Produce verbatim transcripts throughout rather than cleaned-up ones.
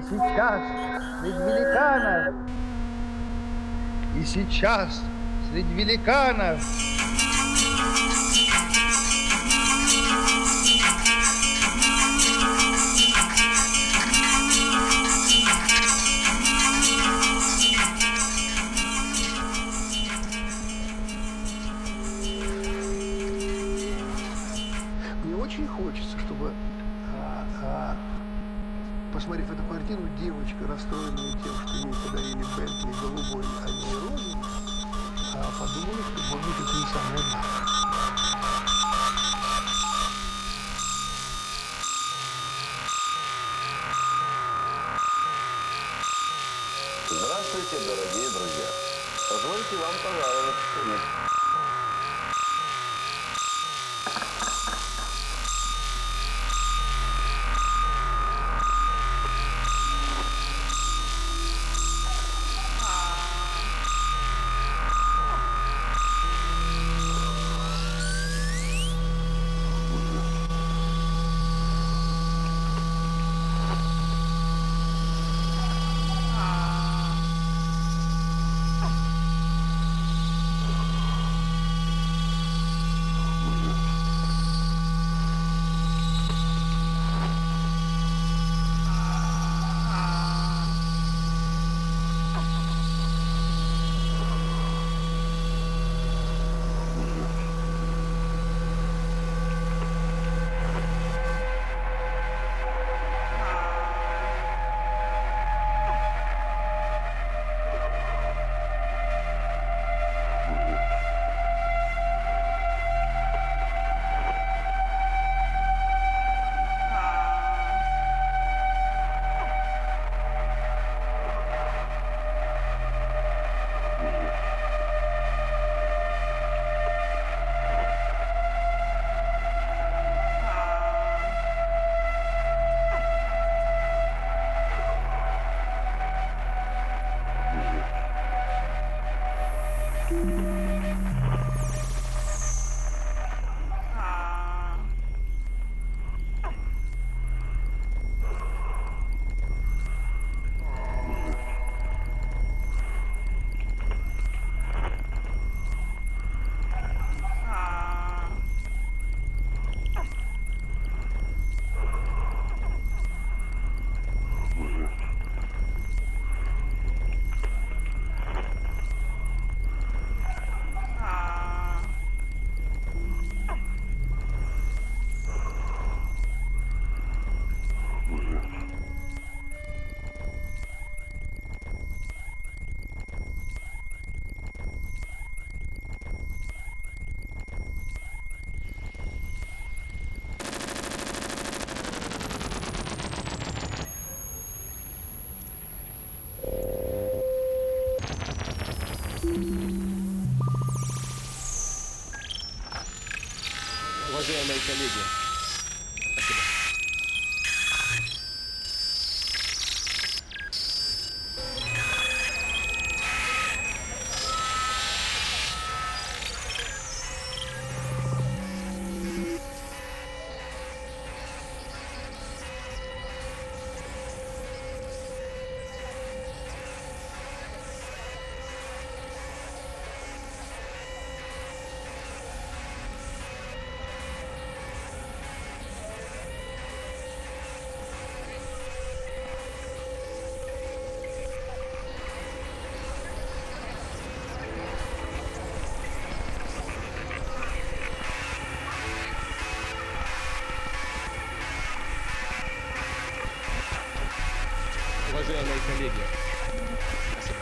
сейчас среди великанов, и сейчас среди великанов Мне очень хочется, чтобы, а, а, посмотрев эту картину, девочка, расстроенная тем, что ей подарили Бентли голубой, а не розовый, а, подумала, что, может быть, это не самое главное. Здравствуйте, дорогие друзья. Позвольте вам пожаловать в мир. Уважаемые коллеги, спасибо. Уважаемые коллеги, спасибо.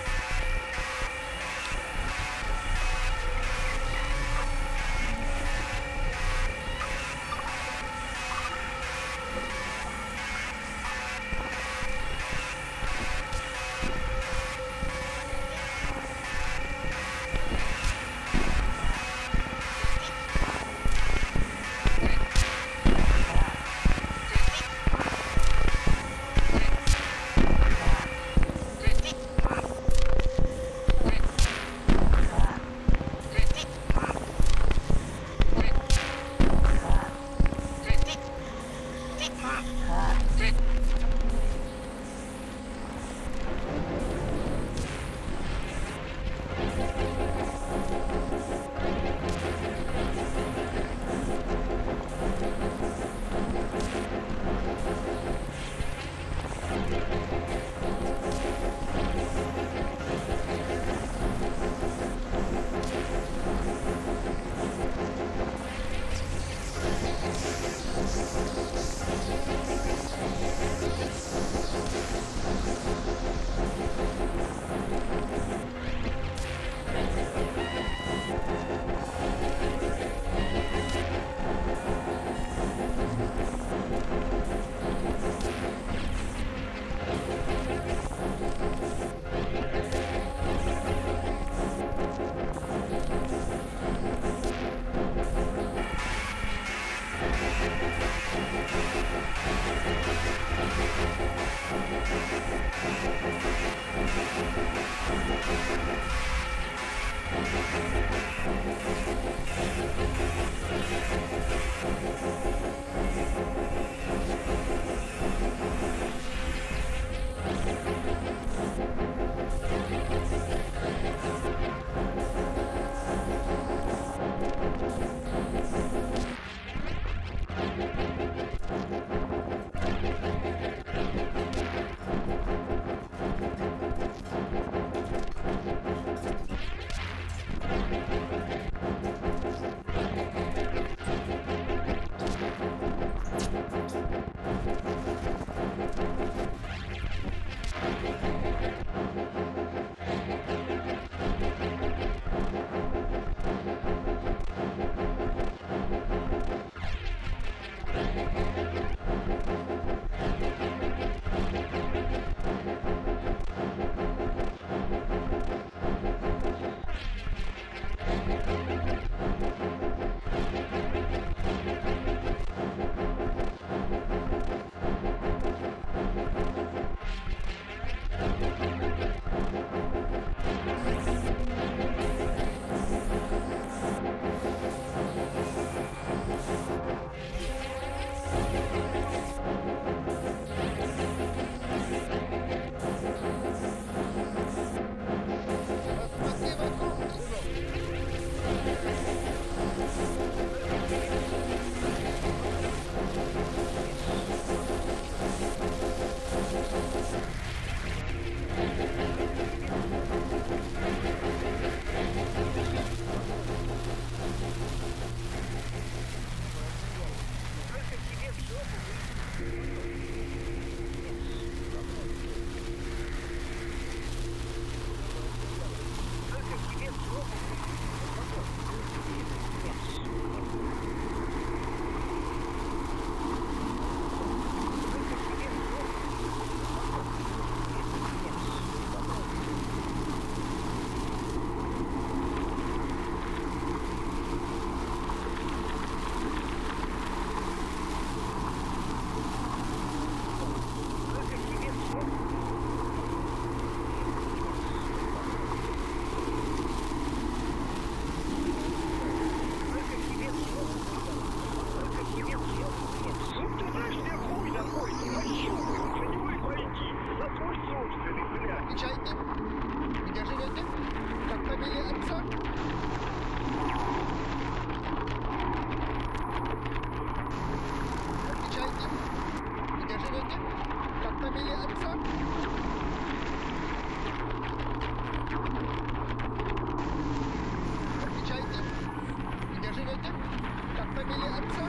Отвечайте. Где живете? Как фамилия отца?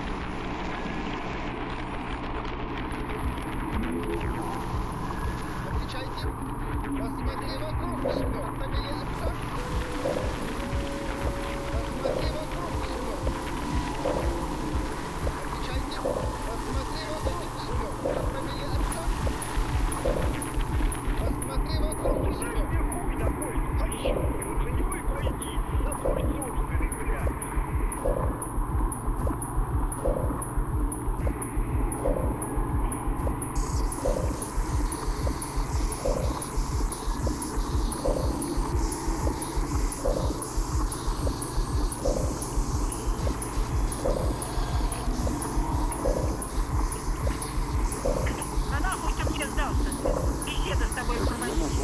Отвечайте. Посмотри вокруг себя. Фамилия отца? Посмотри вокруг себя. Отвечайте. Посмотри вокруг себя. Фамилия отца? Посмотри вокруг себя. А нахуй ты мне сдался? Беседа с тобой проводить.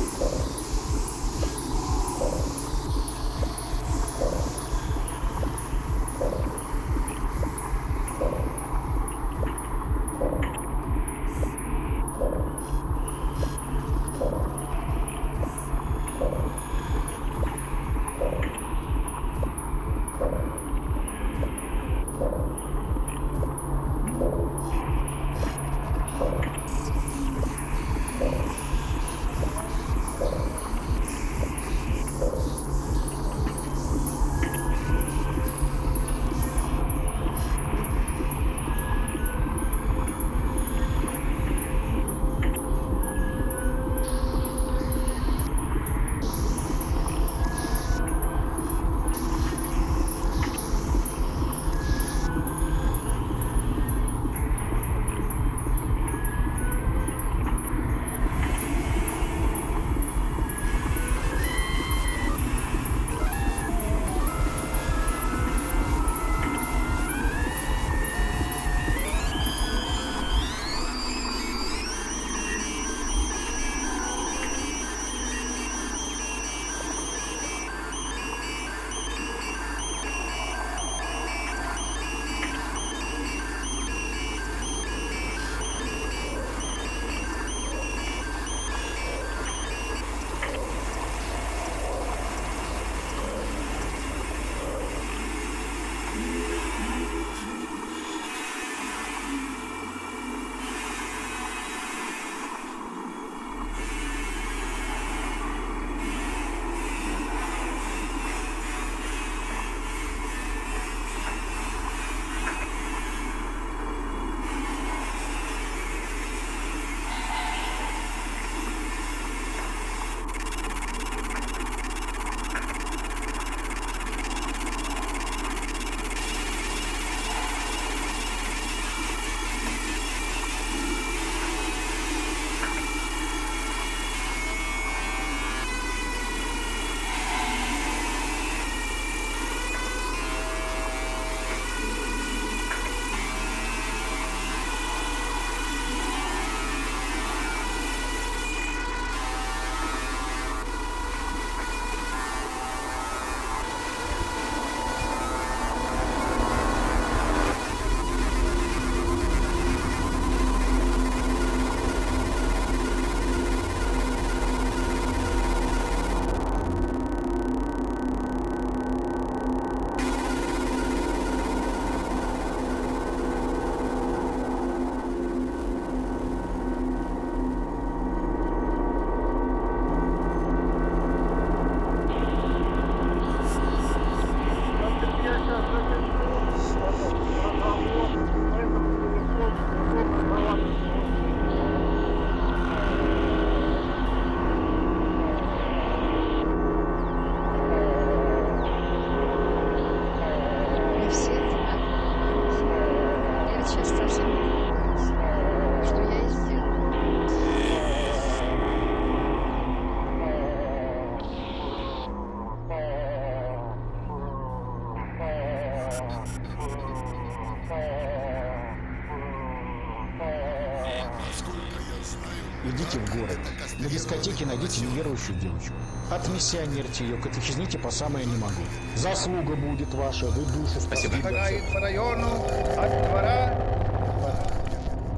Идите в город. На дискотеке найдите неверующую девочку. Отмиссионерьте ее, катехизните по самое не могу. Заслуга будет ваша, вы душу спасибо. Шагает по району от двора к двору.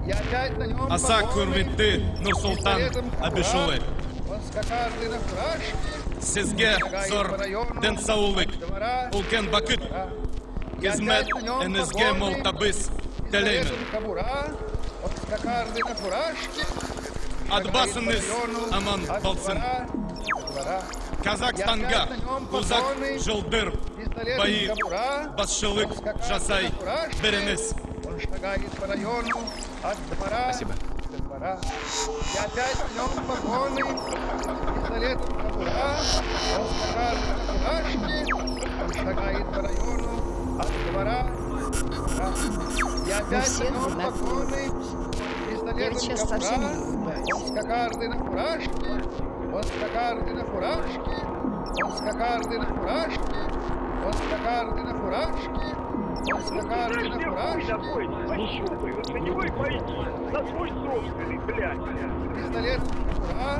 И опять на нем Аса погоны, Курвинты, Нур-Султан, пистолетом в Абишулы. руках. Он скакарный на фуражке, Sizge zor den sağlık, ülken vakit, hizmet enizge muhtabız telemin. пистолетом кобура, он скакарный на фуражке, Adbasınız aman от balsın. двора до двора. Kazakistan'a uzak yıldır Пистолетом bayı кобура, başçılık жасай biriniz. он шагает по району от двора Спасибо. до двора. И опять в нем погоны, пистолетом кобура, он скакарный на фуражке, он шагает по району от двора до двора. И опять в все нем одинаковые. погоны, Я пистолетом ведь сейчас совсем не кобура, улыбаюсь. он скакарный на фуражке, он скакарный на фуражке, он скакарный на фуражке, он скакарный на фуражке, он скакарный на фуражке. Пощупай, вот на него и пойди. На свой собственный, блядь. Пистолет кобура,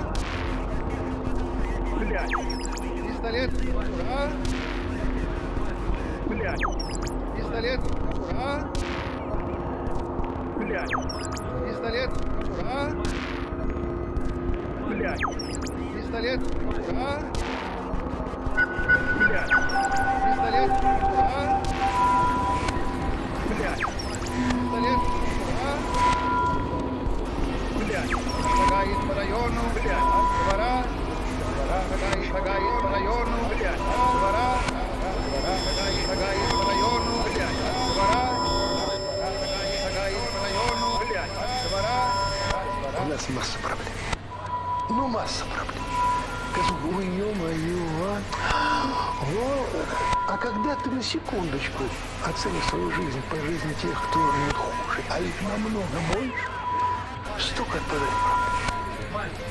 Блядь, пистолет кобура, блядь, пистолет кобура, блядь, пистолет кобура, блядь, пистолет кобура, блядь, пистолет кобура, блядь, пистолет кобура. блядь, Шагает по району, Блядь. от двора до двора. Шагает, шагает по району, Блядь. от двора до двора. Шагает, шагает по району, Блядь. от двора до двора. Шагает, шагает по району, Блядь. от двора до У двора. нас масса проблем. Ну, масса проблем. Скажу, ой, ё-моё, а? О, а когда ты на секундочку оценишь свою жизнь по жизни тех, кто не хуже, а их намного больше, столько отпадает проблем.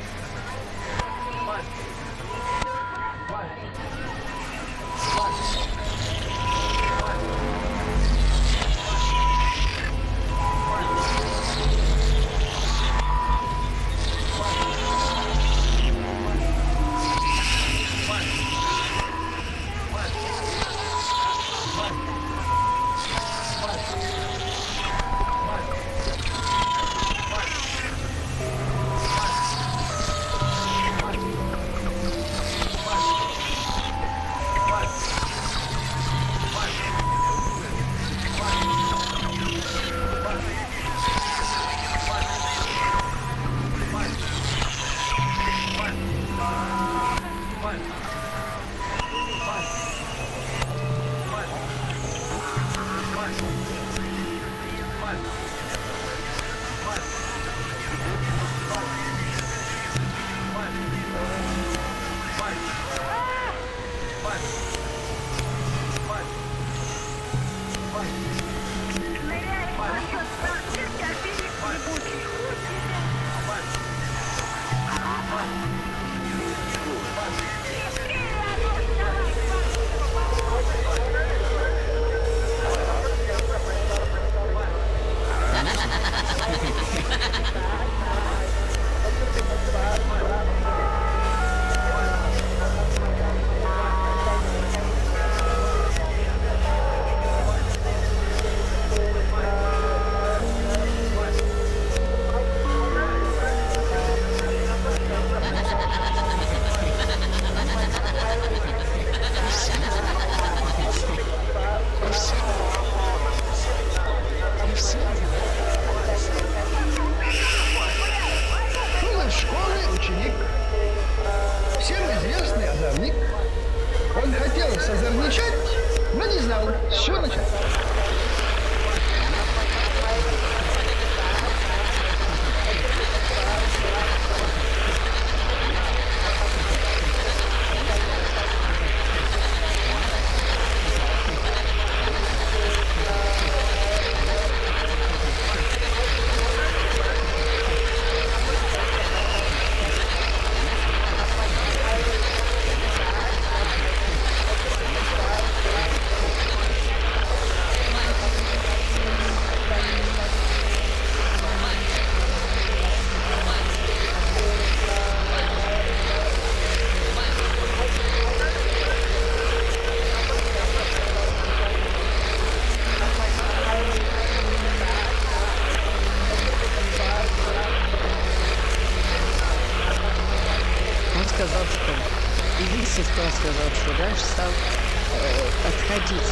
Единственное, что он сказал, что дальше стал э, отходить.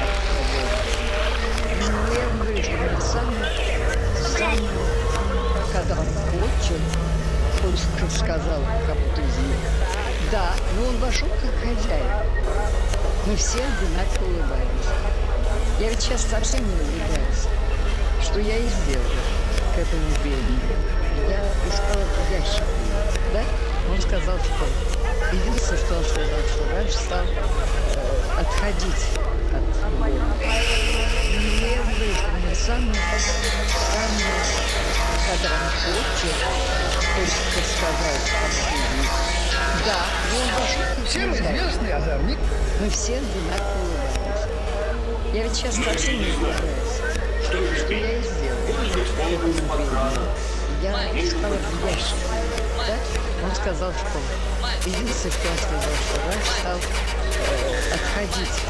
Ну, я ему говорю, что он сам, сам, когда он хочет, он сказал кому-то из них. Да, но он вошел как хозяин. Мы все одинаково улыбались. Я ведь сейчас совсем не улыбаюсь. Что я и сделал к этому бедному. Я искал ящик. Да? Он сказал, что единственное, что он сказал, что раньше стал э, отходить от него. И я говорю, что мне самое, самое, когда он хочет, хочет сказать, да, но он вошел. Всем известный озорник. Мы все одинаково улыбались. Я ведь сейчас совсем не улыбаюсь. Что я и сделал? Я искал ящик. Да? Он сказал, что единственное, что он сказал, что раньше стал э, отходить.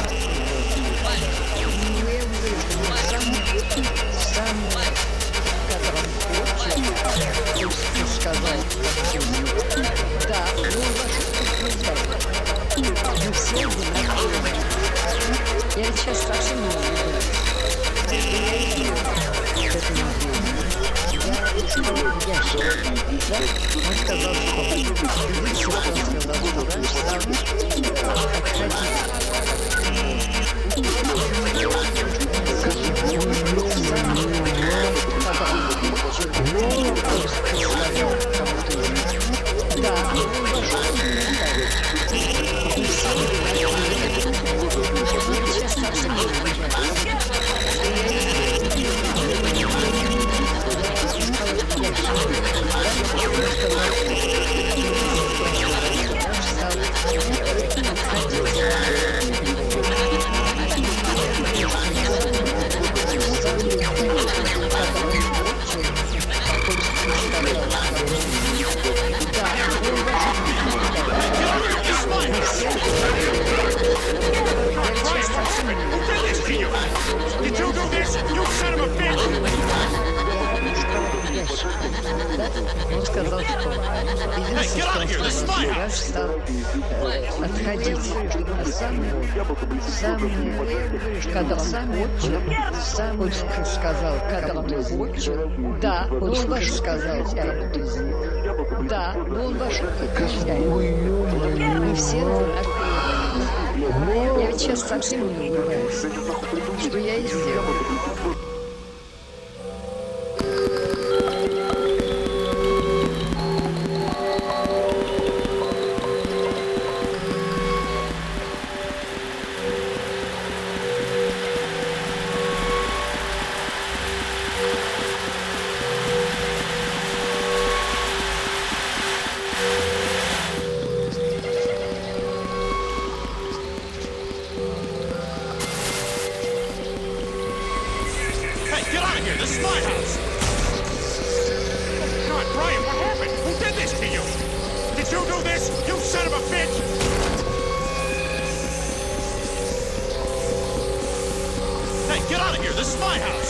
Ну, я говорю, что он самый, самый, когда он хочет, хочет сказать, да, но он вошел как хозяин. Мы все одинаково улыбались. Я ведь сейчас совсем не улыбаюсь. Я и делаю к этому делу. Я искал ящик. Да? Он сказал, что единственное, что он сказал, что раньше стал отходить. Да, он вошел. Сейчас совсем не улыбаюсь. Did you do this? You son of a bitch! Он сказал, что единственное, что он сказал, стал э, отходить. А сам, сам, когда он сам хочет, сам он сказал, когда он хочет, да, он вошел, сказал, кому-то из них. Да, но он вошел как хозяин. Мы все одинаково. Я ведь сейчас совсем не улыбаюсь. Что я и сделал. Get out of here! This is my house! God, Brian, what happened? Who did this to you? Did you do this, you son of a bitch? Hey, get out of here! This is my house!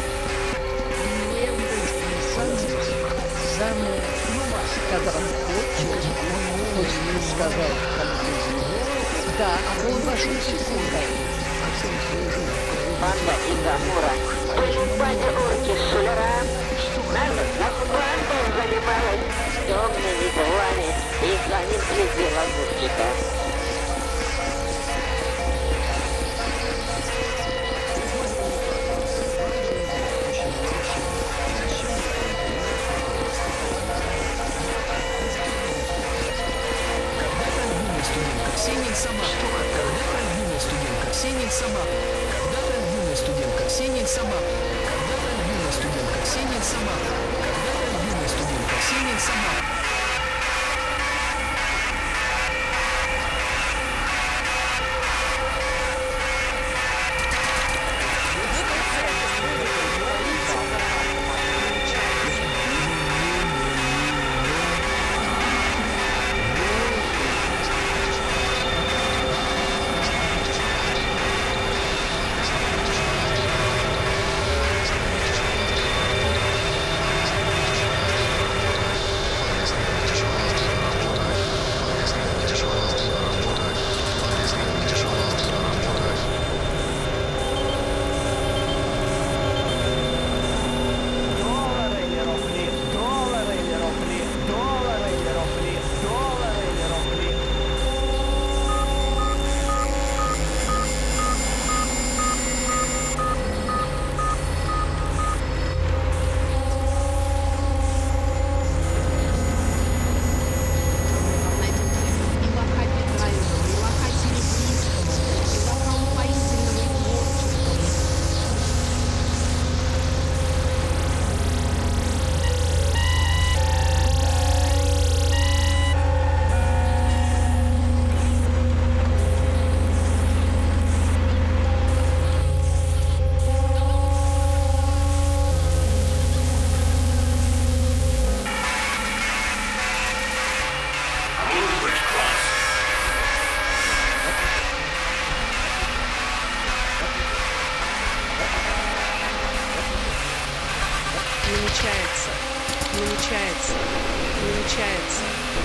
Когда он хочет, он сказал кому-то из них. Да, он вошел в секунду. Банда Индамура. Понимание орки шулера. Народ на банда занималась темными делами и за ним следила музыка. Ксения сама. Когда-то юная студентка Ксения сама. Когда-то юная студентка Ксения сама. Когда-то юная студентка Ксения сама. Когда-то юная студентка Ксения сама. Получается.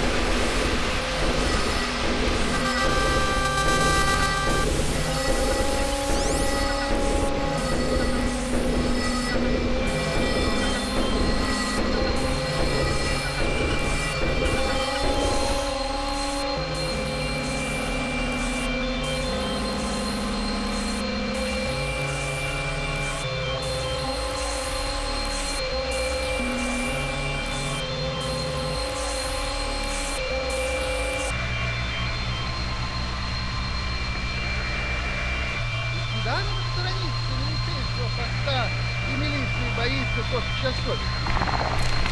Да, надо сторониться милицейского поста и милиции боится только часов.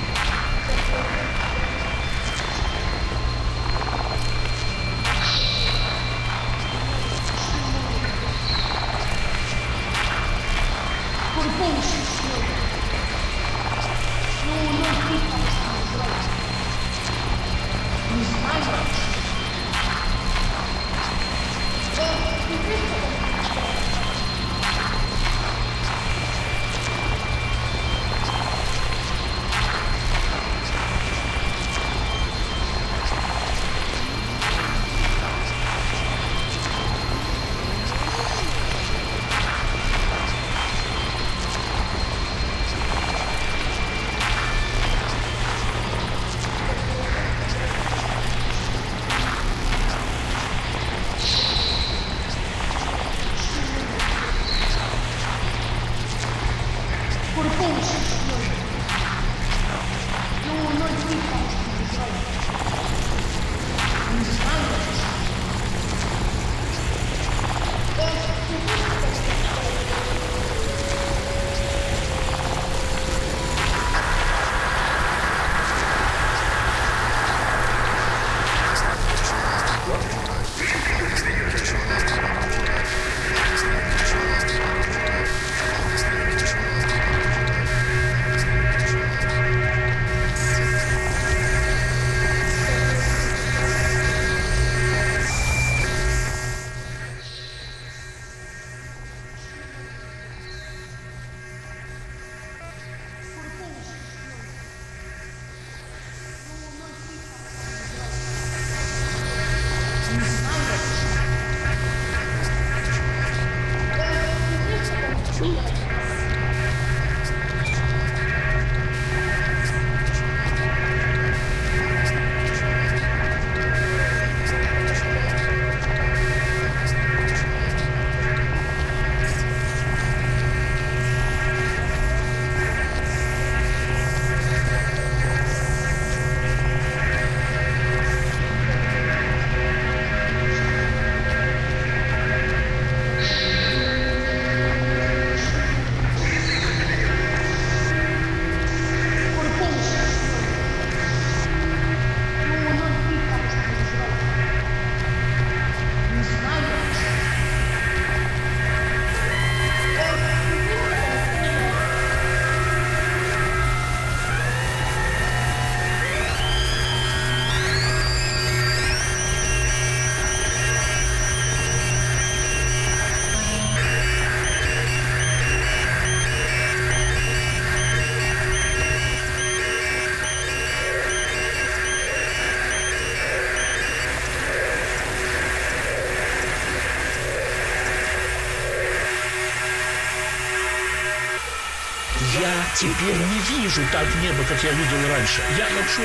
Я теперь не вижу так небо, как я видел раньше. Я хочу...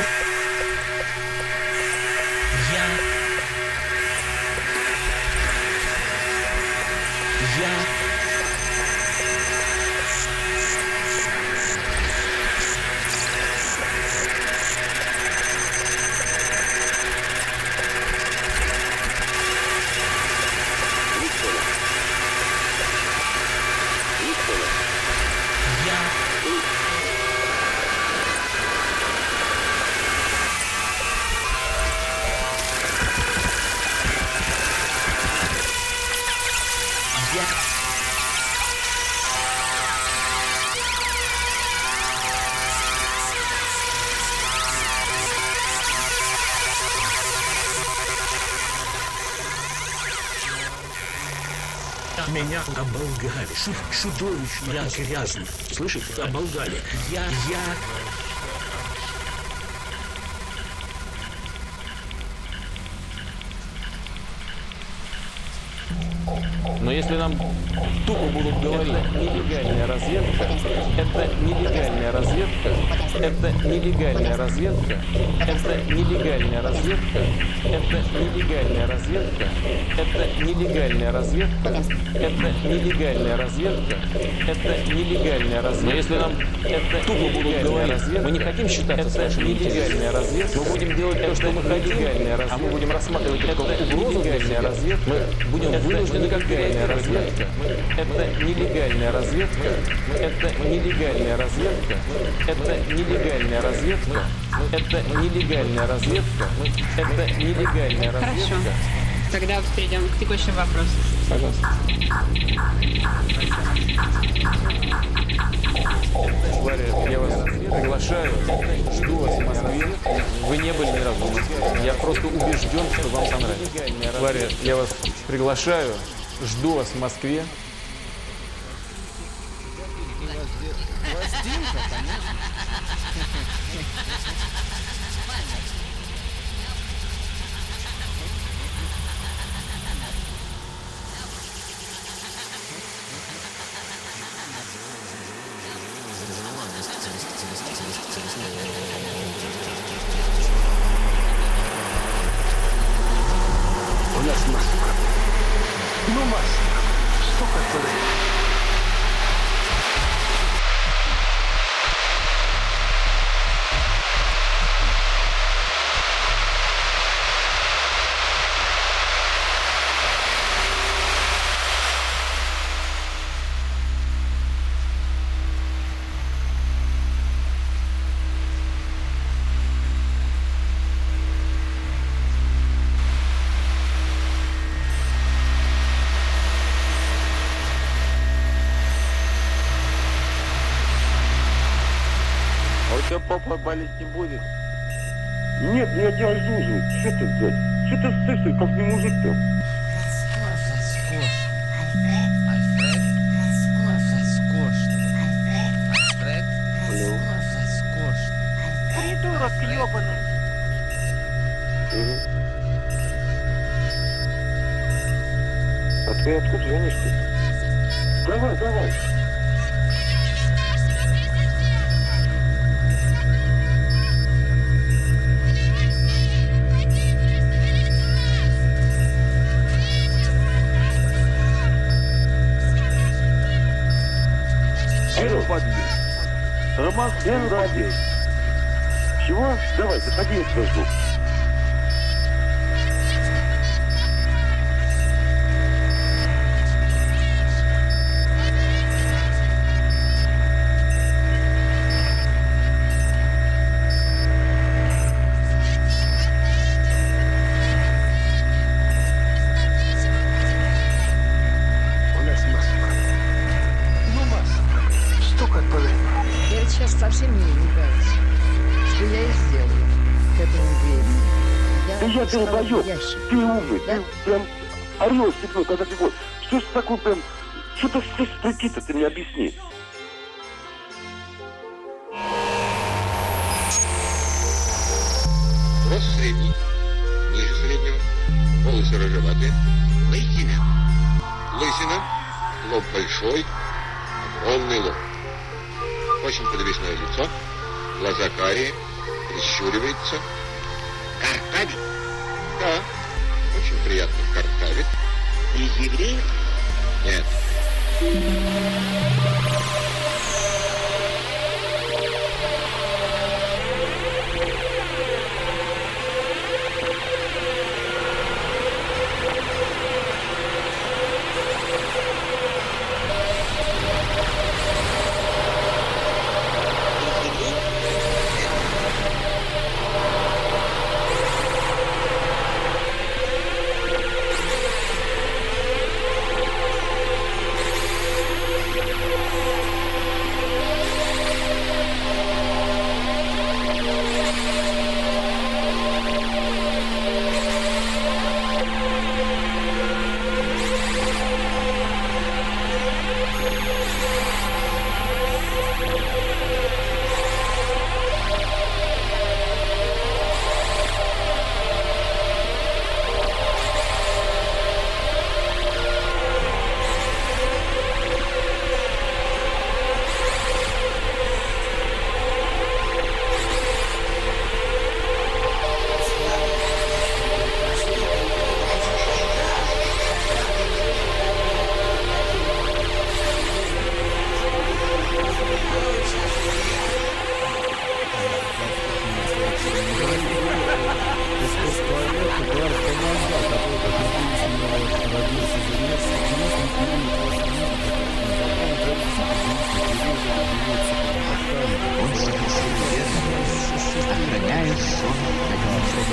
Я... Я... Меня оболгали. Шу чудовищно. Я грязный. Слышишь? Оболгали. Я... Я... Но если нам тупо будут говорить, это нелегальная разведка, это нелегальная разведка, это нелегальная разведка, это нелегальная разведка, это нелегальная разведка, это нелегальная разведка, это нелегальная разведка, это нелегальная разведка. Но если нам это тупо будут говорить, мы не хотим считаться с вашей нелегальная разведка, мы будем делать то, что мы хотим, а мы будем рассматривать это как угрозу, разведка, мы будем вынуждены как разведка, это нелегальная разведка, это нелегальная разведка, это нелегальная разведка, это нелегальная разведка, это нелегальная разведка. Хорошо. Тогда перейдем к текущим вопросам. Согласен. Варя, я вас приглашаю, жду вас в Москве. Вы не были ни разу в Москве. Я просто убежден, что вам понравится. Варя, я вас приглашаю, жду вас в Москве. У нас Москва. Ну, Москва. Столько туда. Попа болеть не будет? Нет, я тебя жужу. Что ты, блядь? Что ты стоишь, как не мужик-то? Придурок ебаный. Угу. А ты откуда звонишь-то? Давай, давай. Роман, я ради. Чего? Давай, заходи, я тебя жду. У нас Москва. Ну, Москва. Столько отпадает. Я вот сейчас совсем мне не нравится, что я и сделаю к этому времени. Да я тебя даю, ты умный, да? ты прям орел степной, когда ты вот. Что ж такое прям, что ты все сплети-то, ты мне объясни. Рост средний, ниже среднего, волосы рыжеватые, лысина. Лысина, лоб большой, огромный лоб. Очень подвижное лицо, глаза карие, прищуривается. Картавит? Да, очень приятно картавит. Из евреев? Нет.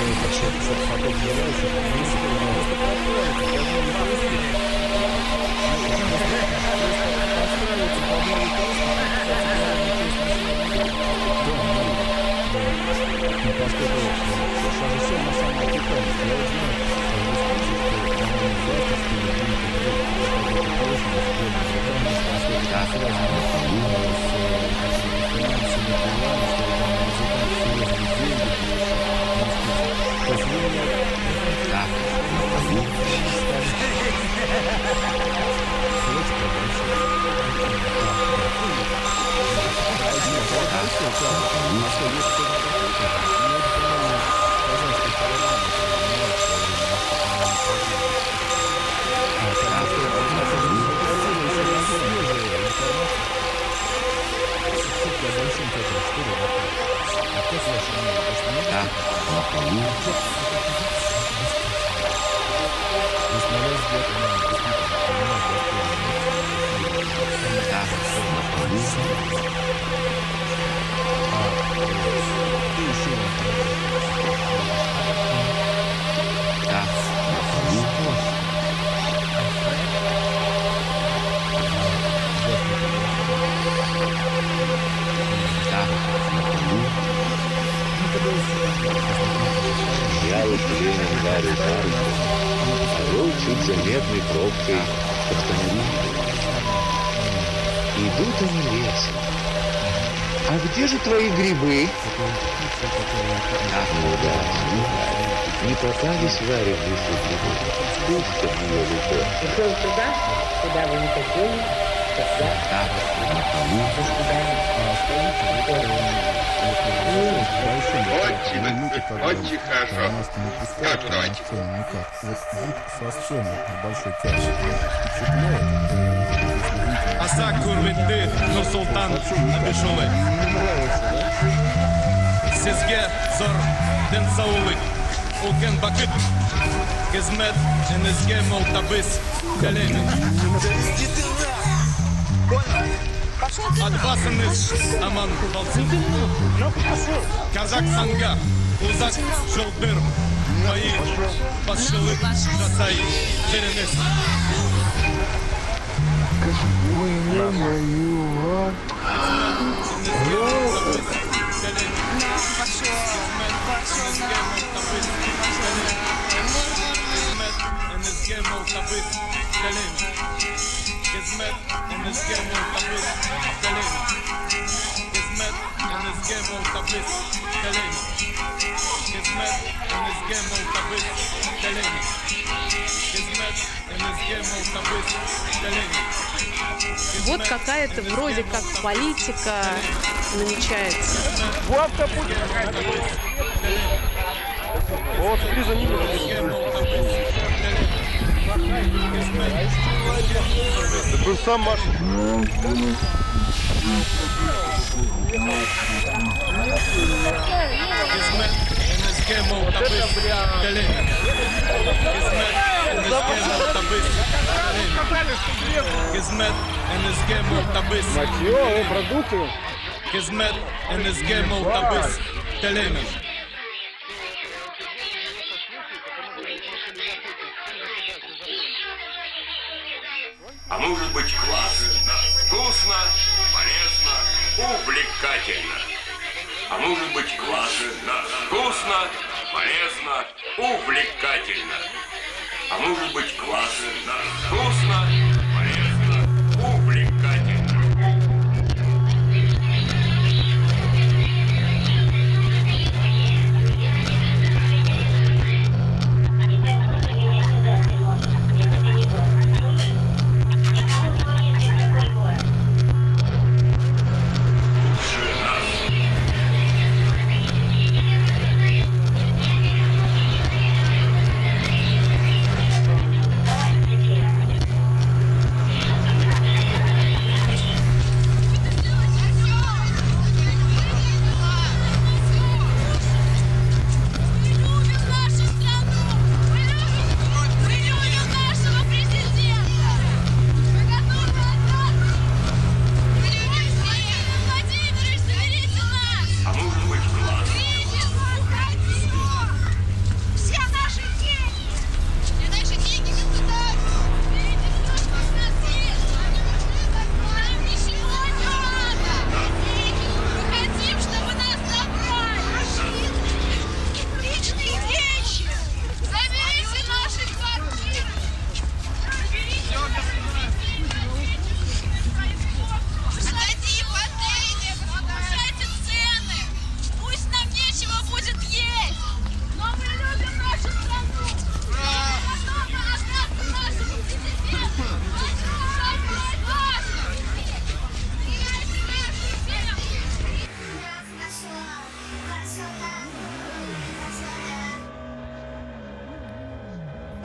Я лошадиным ударил парусом, а вел чуть заметной пробкой под фонарем. Идут они лесом. А где же твои грибы? Ах, ну да, не попались Варе в лесу грибы. Пусть в нее лицо. Пришел туда, куда вы не хотели, тогда до свидания. Очень, очень хорошо. Давайте, давайте. Asa kurbitti Nursultan Abishuli. Sizga zor dinsovulik, ulkan bakit, xizmat inizga mo'tabis kaleni. От вас iniz aman bo'lsin. Kazaqstonga uzak yo'ldir. Moyi boshchilik jasay beriniz. Вот какая-то вроде как политика намечается. Вот-то будет какая-то политика. Вот, смотри, за ними. Ты был сам, Маша. Матьё, продукты. Хизмет энезге молтабис телена. А может быть классно, вкусно, полезно, увлекательно. А может быть классно, вкусно, полезно, увлекательно. А может быть классно, вкусно, полезно, увлекательно.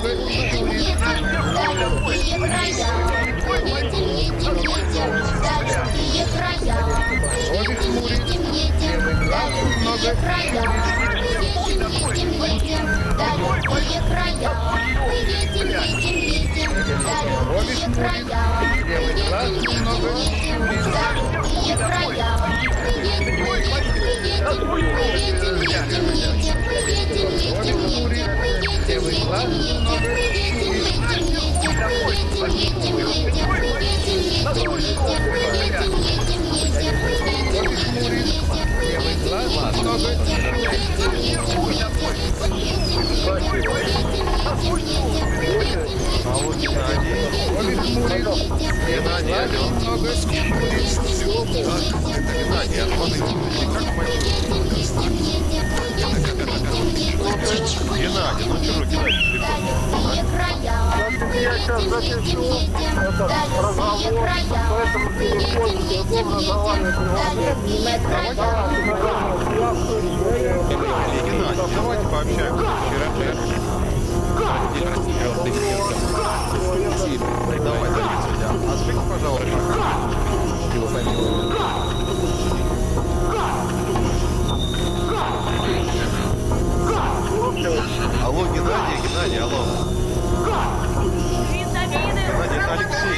много щурится. Далекие края, едем, едем, едем, далекие края, едем, едем, едем, далекие края, едем, едем, едем, далекие края, едем, едем, едем, далекие края, едем, едем, едем, далекие края, едем, едем, едем, едем, Геннадий, алло. Геннадий, а он как Геннадий, ну что руки дать? Я сейчас запишу этот разговор по этому телефону, телефон разговаривать Геннадий, давайте пообщаемся. Давай, давай, а скажите, пожалуйста, его фамилию. Алло, Геннадий, Геннадий, алло. Геннадий, это Алексей.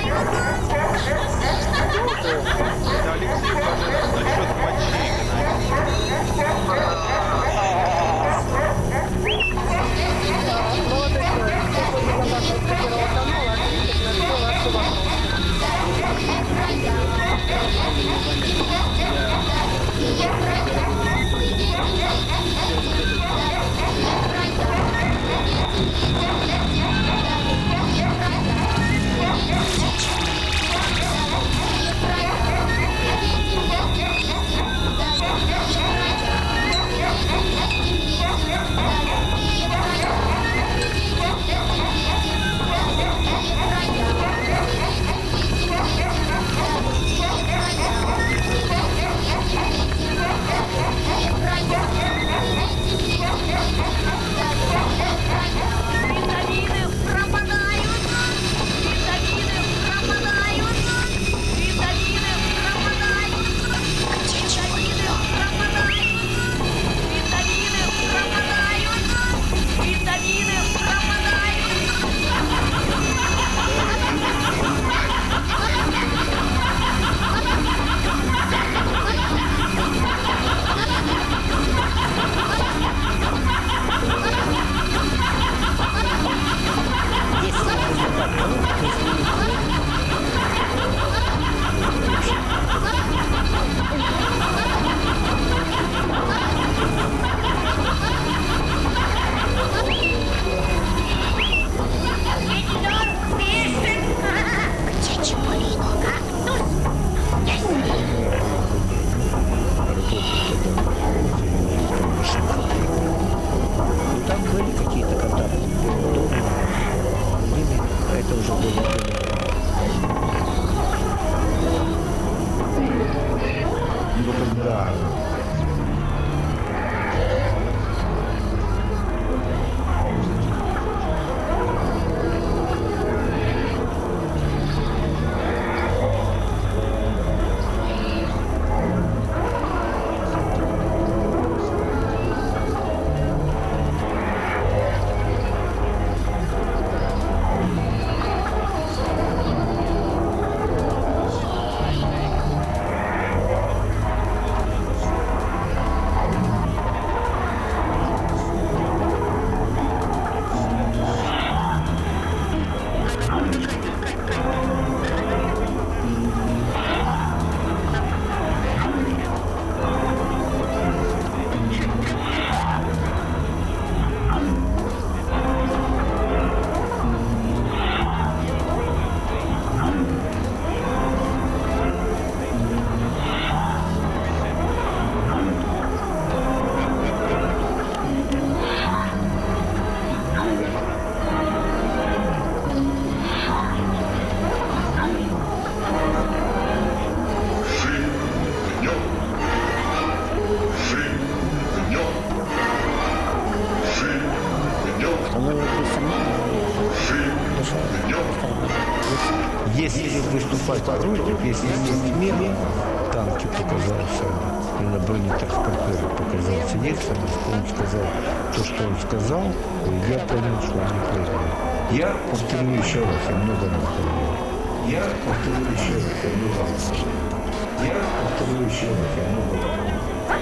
Это Алексей, пожалуйста, насчет мочи, Если выступать против, если есть мир, танки показался, на бронетранспортере показался Ельцин, он сказал то, что он сказал, я понял, что он не понял. Я повторю еще раз, я много раз говорил. Я повторю еще раз, я много раз говорил. Я повторю еще раз, я много раз говорил.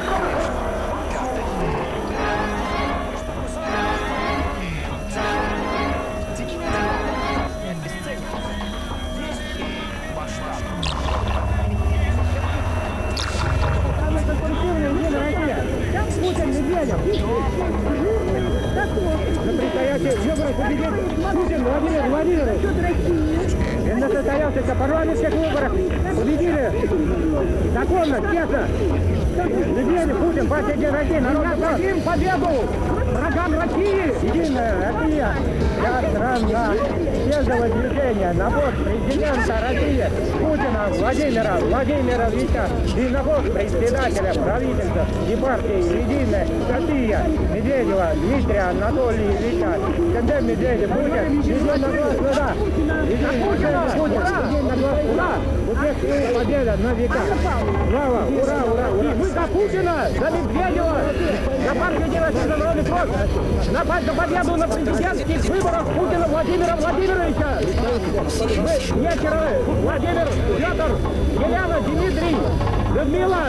На предстоящий выборах победит Путин Владимир Владимирович. На состоявшихся парламентских выборах победили законно, честно. Медведев, Путин, партия «Единая Россия», народ хотим победу врагам России. Единая Россия, вся страна, съездовое движение на пост президента России Путина Владимира Владимировича и на пост председателя правительства и партии «Единая Россия» Медведева Дмитрия Анатольевича. Когда Медведев Путин, идет на глаз сюда. Путин, Путин, на глаз сюда. Успех, победа на века. Слава, ура, ура, ура. Мы за Путина, за Медведева, за партию «Единая Россия», за Народный фронт. На победу на президентских выборах Путина Владимира Владимировича. Вечера Владимир, Петр, Елена, Дмитрий, Людмила.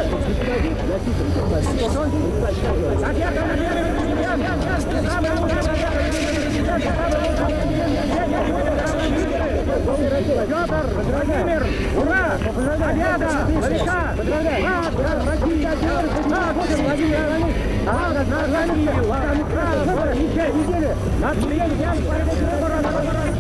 Ответа на первый президент. Самый лучший президент. Петр, Владимир, ура! Победа! Велика! Ура! Россия! Ура! Путин Владимир Иванович! А на России! Ура! Выборы! Недели! Нас приедет прямо по выборам!